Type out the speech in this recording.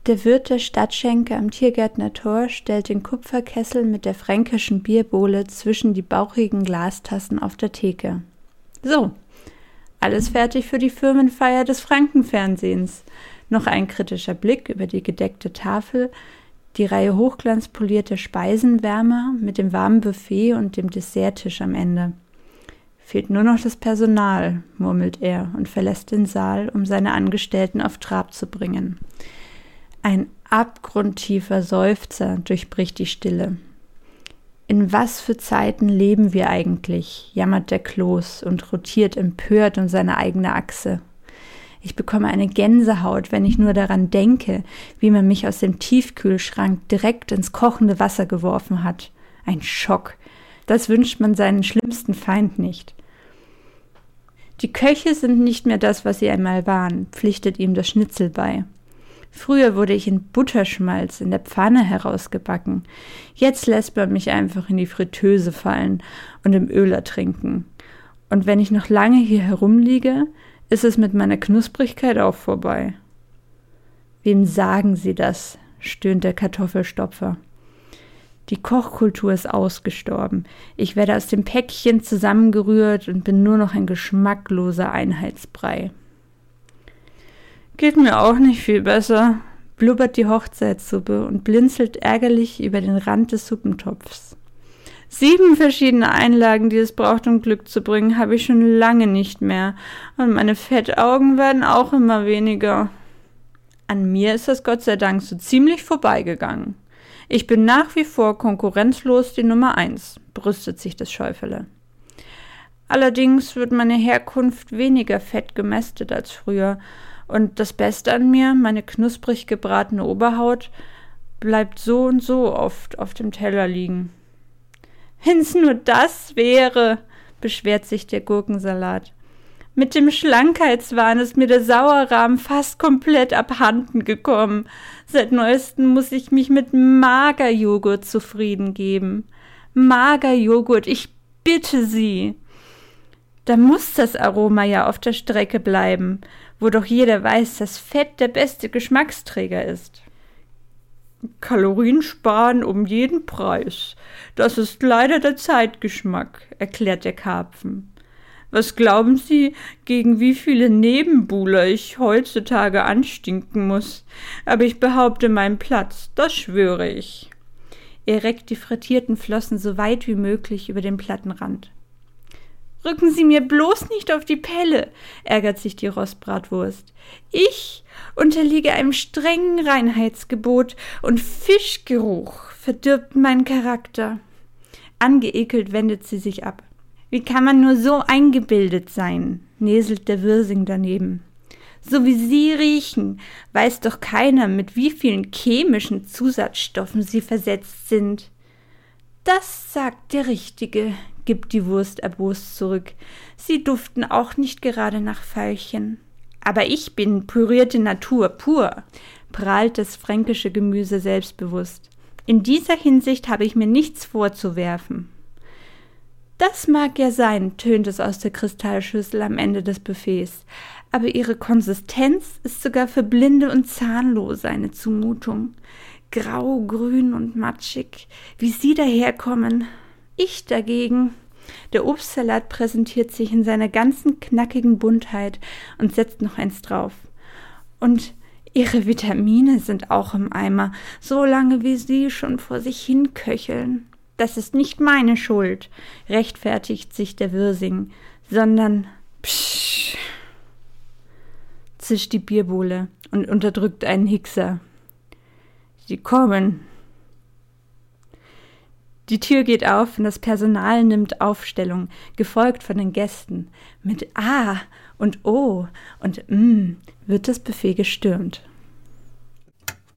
Der Wirt der Stadtschenke am Tiergärtner Tor stellt den Kupferkessel mit der fränkischen Bierbowle zwischen die bauchigen Glastassen auf der Theke. So, alles fertig für die Firmenfeier des Frankenfernsehens. Noch ein kritischer Blick über die gedeckte Tafel, die Reihe hochglanzpolierter Speisenwärmer mit dem warmen Buffet und dem Desserttisch am Ende. Fehlt nur noch das Personal, murmelt er und verlässt den Saal, um seine Angestellten auf Trab zu bringen. Ein abgrundtiefer Seufzer durchbricht die Stille. In was für Zeiten leben wir eigentlich, jammert der Kloß und rotiert empört um seine eigene Achse. Ich bekomme eine Gänsehaut, wenn ich nur daran denke, wie man mich aus dem Tiefkühlschrank direkt ins kochende Wasser geworfen hat. Ein Schock. Das wünscht man seinen schlimmsten Feind nicht. Die Köche sind nicht mehr das, was sie einmal waren, pflichtet ihm das Schnitzel bei. Früher wurde ich in Butterschmalz in der Pfanne herausgebacken. Jetzt lässt man mich einfach in die Fritteuse fallen und im Öl ertrinken. Und wenn ich noch lange hier herumliege, ist es mit meiner Knusprigkeit auch vorbei. Wem sagen Sie das? Stöhnt der Kartoffelstopfer. Die Kochkultur ist ausgestorben. Ich werde aus dem Päckchen zusammengerührt und bin nur noch ein geschmackloser Einheitsbrei. Geht mir auch nicht viel besser, blubbert die Hochzeitssuppe und blinzelt ärgerlich über den Rand des Suppentopfs. 7 verschiedene Einlagen, die es braucht, um Glück zu bringen, habe ich schon lange nicht mehr. Und meine Fettaugen werden auch immer weniger. An mir ist das Gott sei Dank so ziemlich vorbeigegangen. Ich bin nach wie vor konkurrenzlos die Nummer 1, brüstet sich das Schäufele. Allerdings wird meine Herkunft weniger fett gemästet als früher. Und das Beste an mir, meine knusprig gebratene Oberhaut, bleibt so und so oft auf dem Teller liegen. Wenn's nur das wäre, beschwert sich der Gurkensalat. Mit dem Schlankheitswahn ist mir der Sauerrahm fast komplett abhanden gekommen. Seit neuestem muss ich mich mit Magerjoghurt zufrieden geben. Magerjoghurt, ich bitte Sie. Da muss das Aroma ja auf der Strecke bleiben, wo doch jeder weiß, dass Fett der beste Geschmacksträger ist. Kalorien sparen um jeden Preis. Das ist leider der Zeitgeschmack, erklärt der Karpfen. Was glauben Sie, gegen wie viele Nebenbuhler ich heutzutage anstinken muss? Aber ich behaupte meinen Platz, das schwöre ich. Er reckt die frittierten Flossen so weit wie möglich über den Plattenrand. Rücken Sie mir bloß nicht auf die Pelle, ärgert sich die Rostbratwurst. Ich unterliege einem strengen Reinheitsgebot und Fischgeruch verdirbt meinen Charakter. Angeekelt wendet sie sich ab. Wie kann man nur so eingebildet sein, näselt der Wirsing daneben. So wie Sie riechen, weiß doch keiner, mit wie vielen chemischen Zusatzstoffen Sie versetzt sind. Das sagt der Richtige, gibt die Wurst erbost zurück. Sie duften auch nicht gerade nach Veilchen. Aber ich bin pürierte Natur pur, prahlt das fränkische Gemüse selbstbewusst. In dieser Hinsicht habe ich mir nichts vorzuwerfen. Das mag ja sein, tönt es aus der Kristallschüssel am Ende des Buffets, aber ihre Konsistenz ist sogar für Blinde und Zahnlose eine Zumutung. Grau, grün und matschig, wie sie daherkommen. Ich dagegen. Der Obstsalat präsentiert sich in seiner ganzen knackigen Buntheit und setzt noch eins drauf. Und ihre Vitamine sind auch im Eimer, so lange wie sie schon vor sich hin köcheln. Das ist nicht meine Schuld, rechtfertigt sich der Wirsing, sondern psch, zischt die Bierbowle und unterdrückt einen Hickser. Sie kommen. Die Tür geht auf und das Personal nimmt Aufstellung, gefolgt von den Gästen. Mit A und O und wird das Buffet gestürmt.